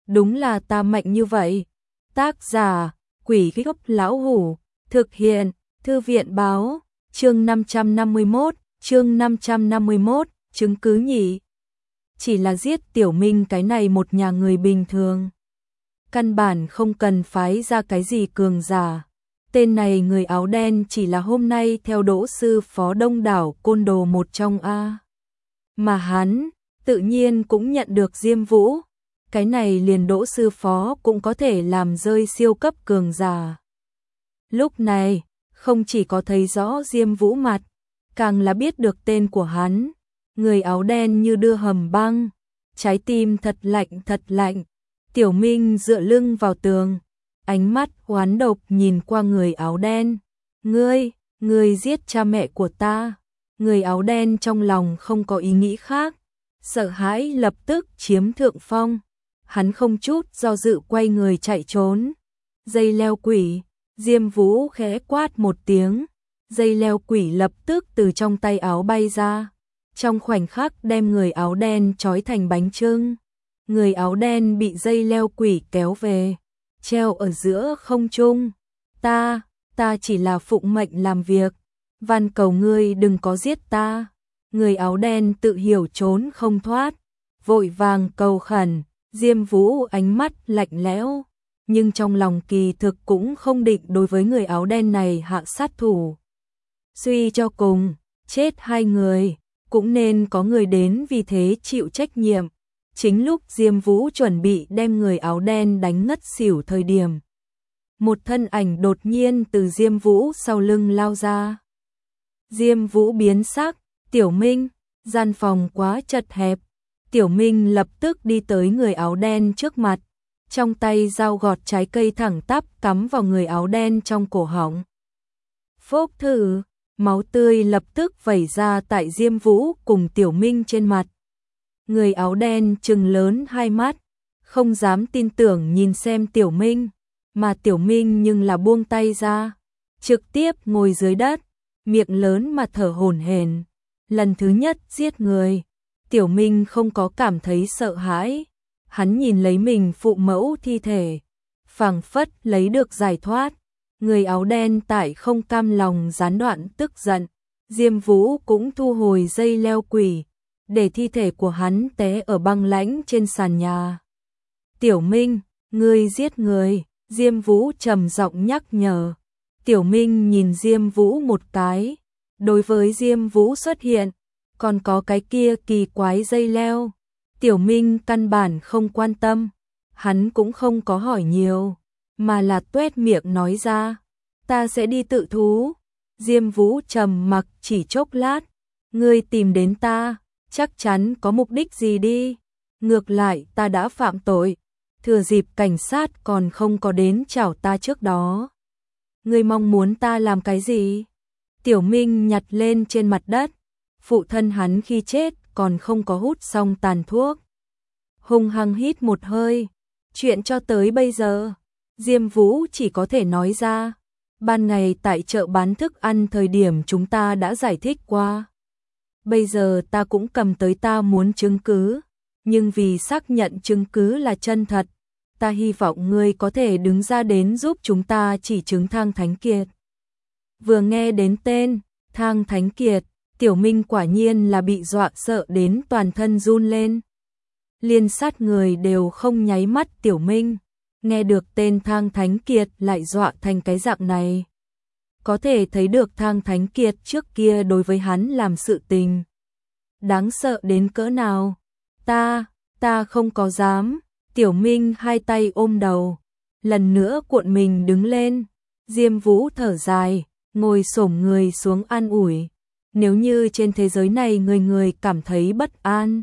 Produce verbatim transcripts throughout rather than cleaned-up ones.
đúng là ta mạnh như vậy. Tác giả, Quỷ Gốc Lão Hủ, thực hiện, Thư viện Báo, chương năm trăm năm mươi mốt, chương năm trăm năm mươi mốt, chứng cứ nhỉ. Chỉ là giết Tiểu Minh cái này một nhà người bình thường. Căn bản không cần phái ra cái gì cường giả. Tên này người áo đen chỉ là hôm nay theo đỗ sư phó đông đảo côn đồ một trong A. Mà hắn, tự nhiên cũng nhận được Diêm Vũ. Cái này liền đỗ sư phó cũng có thể làm rơi siêu cấp cường giả. Lúc này, không chỉ có thấy rõ Diêm Vũ mặt, càng là biết được tên của hắn. Người áo đen như đưa hầm băng, trái tim thật lạnh thật lạnh. Tiểu Minh dựa lưng vào tường, ánh mắt oán độc nhìn qua người áo đen. Ngươi, ngươi giết cha mẹ của ta. Người áo đen trong lòng không có ý nghĩ khác, sợ hãi lập tức chiếm thượng phong. Hắn không chút do dự quay người chạy trốn. Dây leo quỷ, Diêm Vũ khẽ quát một tiếng. Dây leo quỷ lập tức từ trong tay áo bay ra. Trong khoảnh khắc đem người áo đen trói thành bánh chưng. Người áo đen bị dây leo quỷ kéo về, treo ở giữa không trung. Ta, ta chỉ là phụng mệnh làm việc. Van cầu ngươi đừng có giết ta. Người áo đen tự hiểu trốn không thoát, vội vàng cầu khẩn. Diêm Vũ ánh mắt lạnh lẽo, nhưng trong lòng kỳ thực cũng không định đối với người áo đen này hạ sát thủ. Suy cho cùng, chết hai người, cũng nên có người đến vì thế chịu trách nhiệm. Chính lúc Diêm Vũ chuẩn bị đem người áo đen đánh ngất xỉu thời điểm, một thân ảnh đột nhiên từ Diêm Vũ sau lưng lao ra. Diêm Vũ biến sắc, Tiểu Minh, gian phòng quá chật hẹp. Tiểu Minh lập tức đi tới người áo đen trước mặt, trong tay dao gọt trái cây thẳng tắp cắm vào người áo đen trong cổ họng. Phốc thử, máu tươi lập tức vẩy ra tại Diêm Vũ cùng Tiểu Minh trên mặt. Người áo đen trừng lớn hai mắt, không dám tin tưởng nhìn xem Tiểu Minh, mà Tiểu Minh nhưng là buông tay ra, trực tiếp ngồi dưới đất, miệng lớn mà thở hổn hển. Lần thứ nhất giết người, Tiểu Minh không có cảm thấy sợ hãi, hắn nhìn lấy mình phụ mẫu thi thể, phảng phất lấy được giải thoát. Người áo đen tại không cam lòng gián đoạn tức giận, Diêm Vũ cũng thu hồi dây leo quỷ, để thi thể của hắn té ở băng lãnh trên sàn nhà. Tiểu Minh, ngươi giết người, Diêm Vũ trầm giọng nhắc nhở. Tiểu Minh nhìn Diêm Vũ một cái, đối với Diêm Vũ xuất hiện, còn có cái kia kỳ quái dây leo. Tiểu Minh căn bản không quan tâm, hắn cũng không có hỏi nhiều, mà là tuét miệng nói ra, ta sẽ đi tự thú. Diêm Vũ trầm mặc chỉ chốc lát, ngươi tìm đến ta, chắc chắn có mục đích gì đi. Ngược lại ta đã phạm tội, thừa dịp cảnh sát còn không có đến chảo ta trước đó. Ngươi mong muốn ta làm cái gì? Tiểu Minh nhặt lên trên mặt đất, phụ thân hắn khi chết còn không có hút xong tàn thuốc. Hung hăng hít một hơi, chuyện cho tới bây giờ, Diêm Vũ chỉ có thể nói ra, ban ngày tại chợ bán thức ăn thời điểm chúng ta đã giải thích qua. Bây giờ ta cũng cầm tới ta muốn chứng cứ, nhưng vì xác nhận chứng cứ là chân thật, ta hy vọng ngươi có thể đứng ra đến giúp chúng ta chỉ chứng Thang Thánh Kiệt. Vừa nghe đến tên Thang Thánh Kiệt, Tiểu Minh quả nhiên là bị dọa sợ đến toàn thân run lên. Liên sát người đều không nháy mắt. Tiểu Minh nghe được tên Thang Thánh Kiệt lại dọa thành cái dạng này. Có thể thấy được Thang Thánh Kiệt trước kia đối với hắn làm sự tình đáng sợ đến cỡ nào. Ta, ta không có dám. Tiểu Minh hai tay ôm đầu, lần nữa cuộn mình đứng lên. Diêm Vũ thở dài, ngồi xổm người xuống an ủi. Nếu như trên thế giới này người người cảm thấy bất an,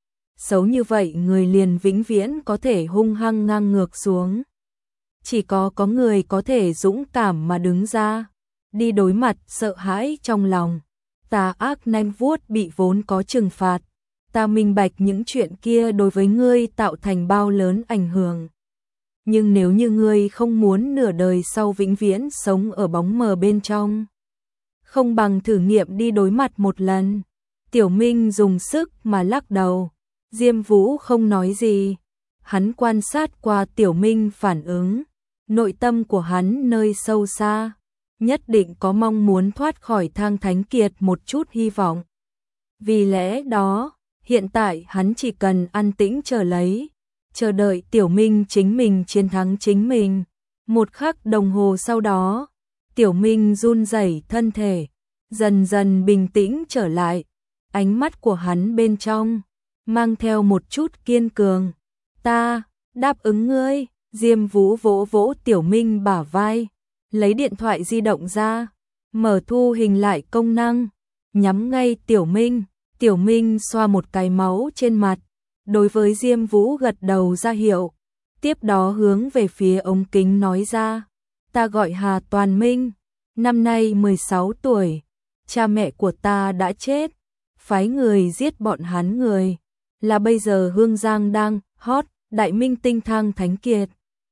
xấu như vậy người liền vĩnh viễn có thể hung hăng ngang ngược xuống. Chỉ có có người có thể dũng cảm mà đứng ra, đi đối mặt sợ hãi trong lòng. Tà ác nanh vuốt bị vốn có trừng phạt. Ta minh bạch những chuyện kia đối với ngươi tạo thành bao lớn ảnh hưởng. Nhưng nếu như ngươi không muốn nửa đời sau vĩnh viễn sống ở bóng mờ bên trong, không bằng thử nghiệm đi đối mặt một lần. Tiểu Minh dùng sức mà lắc đầu. Diêm Vũ không nói gì, hắn quan sát qua Tiểu Minh phản ứng, nội tâm của hắn nơi sâu xa, nhất định có mong muốn thoát khỏi Thang Thánh Kiệt một chút hy vọng. Vì lẽ đó, hiện tại hắn chỉ cần an tĩnh chờ lấy, chờ đợi Tiểu Minh chính mình chiến thắng chính mình. Một khắc đồng hồ sau đó, Tiểu Minh run rẩy thân thể, dần dần bình tĩnh trở lại, ánh mắt của hắn bên trong mang theo một chút kiên cường. Ta đáp ứng ngươi. Diêm Vũ vỗ vỗ Tiểu Minh bả vai, lấy điện thoại di động ra, mở thu hình lại công năng, nhắm ngay Tiểu Minh. Tiểu Minh xoa một cái máu trên mặt, đối với Diêm Vũ gật đầu ra hiệu, tiếp đó hướng về phía ống kính nói ra, ta gọi Hà Toàn Minh, năm nay mười sáu tuổi, cha mẹ của ta đã chết, phái người giết bọn hắn người, là bây giờ Hương Giang đang hot, đại minh tinh Thang Thánh Kiệt.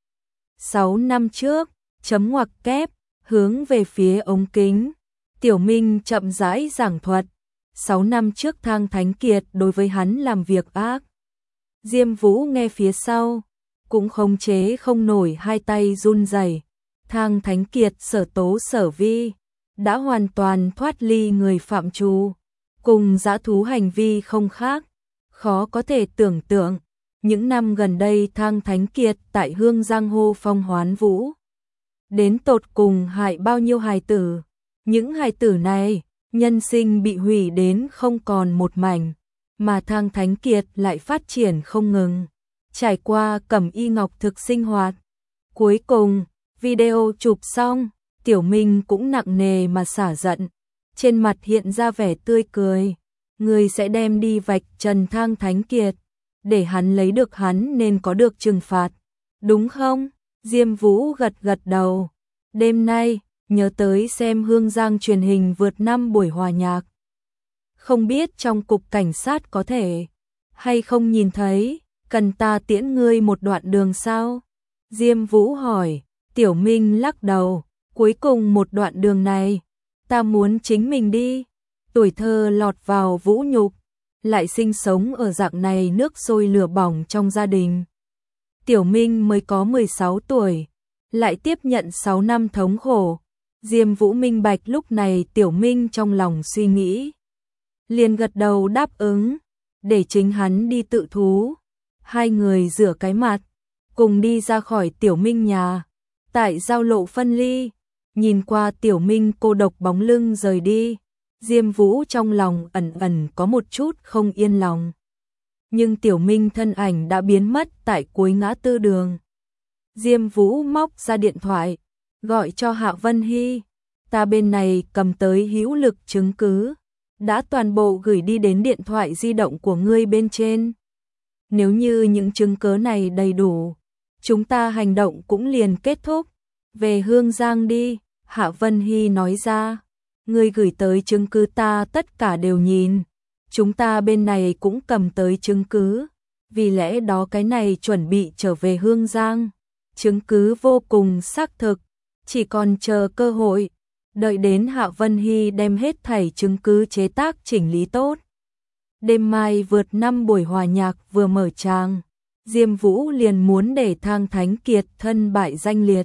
sáu năm trước, chấm ngoặc kép, hướng về phía ống kính, Tiểu Minh chậm rãi giảng thuật, sáu năm trước Thang Thánh Kiệt đối với hắn làm việc ác. Diêm Vũ nghe phía sau, cũng khống chế không nổi hai tay run rẩy. Thang Thánh Kiệt sở tố sở vi, đã hoàn toàn thoát ly người phạm trù, cùng dã thú hành vi không khác, khó có thể tưởng tượng. Những năm gần đây Thang Thánh Kiệt tại Hương Giang hô phong hoán vũ, đến tột cùng hại bao nhiêu hài tử. Những hài tử này, nhân sinh bị hủy đến không còn một mảnh, mà Thang Thánh Kiệt lại phát triển không ngừng, trải qua cẩm y ngọc thực sinh hoạt. Cuối cùng, video chụp xong, Tiểu Minh cũng nặng nề mà xả giận, trên mặt hiện ra vẻ tươi cười. Người sẽ đem đi vạch trần Thang Thánh Kiệt, để hắn lấy được hắn nên có được trừng phạt, đúng không? Diêm Vũ gật gật đầu. Đêm nay, nhớ tới xem Hương Giang truyền hình vượt năm buổi hòa nhạc. Không biết trong cục cảnh sát có thể hay không nhìn thấy, cần ta tiễn ngươi một đoạn đường sao? Diêm Vũ hỏi. Tiểu Minh lắc đầu, cuối cùng một đoạn đường này, ta muốn chính mình đi. Tuổi thơ lọt vào vũ nhục, lại sinh sống ở dạng này nước sôi lửa bỏng trong gia đình. Tiểu Minh mới có mười sáu tuổi, lại tiếp nhận sáu năm thống khổ. Diêm Vũ minh bạch lúc này Tiểu Minh trong lòng suy nghĩ, liền gật đầu đáp ứng, để chính hắn đi tự thú. Hai người rửa cái mặt, cùng đi ra khỏi Tiểu Minh nhà. Tại giao lộ phân ly, nhìn qua Tiểu Minh cô độc bóng lưng rời đi, Diêm Vũ trong lòng ẩn ẩn có một chút không yên lòng. Nhưng Tiểu Minh thân ảnh đã biến mất tại cuối ngã tư đường. Diêm Vũ móc ra điện thoại, gọi cho Hạ Vân Hy. Ta bên này cầm tới hữu lực chứng cứ, đã toàn bộ gửi đi đến điện thoại di động của ngươi bên trên. Nếu như những chứng cứ này đầy đủ, chúng ta hành động cũng liền kết thúc. Về Hương Giang đi, Hạ Vân Hy nói ra. Ngươi gửi tới chứng cứ ta tất cả đều nhìn. Chúng ta bên này cũng cầm tới chứng cứ. Vì lẽ đó cái này chuẩn bị trở về Hương Giang. Chứng cứ vô cùng xác thực. Chỉ còn chờ cơ hội. Đợi đến Hạ Vân Hy đem hết thảy chứng cứ chế tác chỉnh lý tốt. Đêm mai vượt năm buổi hòa nhạc vừa mở tràng, Diêm Vũ liền muốn để Thang Thánh Kiệt thân bại danh liệt,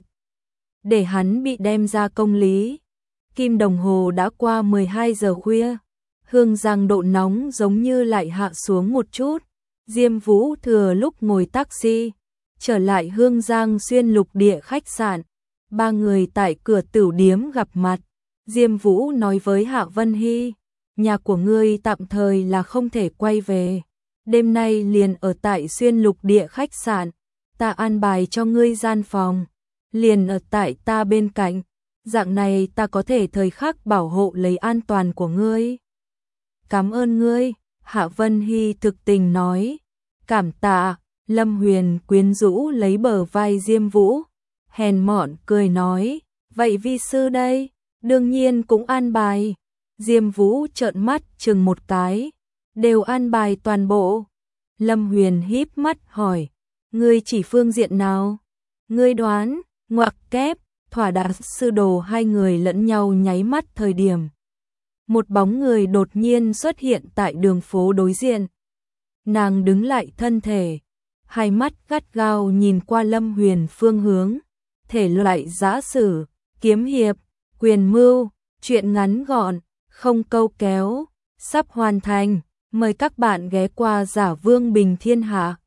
để hắn bị đem ra công lý. Kim đồng hồ đã qua mười hai giờ khuya, Hương Giang độ nóng giống như lại hạ xuống một chút. Diêm Vũ thừa lúc ngồi taxi trở lại Hương Giang xuyên lục địa khách sạn. Ba người tại cửa tửu điếm gặp mặt. Diêm Vũ nói với Hạ Vân Hy, nhà của ngươi tạm thời là không thể quay về, đêm nay liền ở tại xuyên lục địa khách sạn, ta an bài cho ngươi gian phòng, liền ở tại ta bên cạnh, dạng này ta có thể thời khắc bảo hộ lấy an toàn của ngươi. Cảm ơn ngươi, Hạ Vân Hy thực tình nói. Cảm tạ. Lâm Huyền quyến rũ lấy bờ vai Diêm Vũ, hèn mọn cười nói, vậy vi sư đây, đương nhiên cũng an bài. Diêm Vũ trợn mắt chừng một cái, đều an bài toàn bộ. Lâm Huyền híp mắt hỏi, ngươi chỉ phương diện nào? Ngươi đoán. Ngoặc kép, thỏa đà sư đồ hai người lẫn nhau nháy mắt thời điểm. Một bóng người đột nhiên xuất hiện tại đường phố đối diện. Nàng đứng lại thân thể, hai mắt gắt gao nhìn qua Lâm Huyền phương hướng. Thể loại giã sử, kiếm hiệp, quyền mưu, truyện ngắn gọn, không câu kéo, sắp hoàn thành. Mời các bạn ghé qua Giả Vương Bình Thiên Hạ.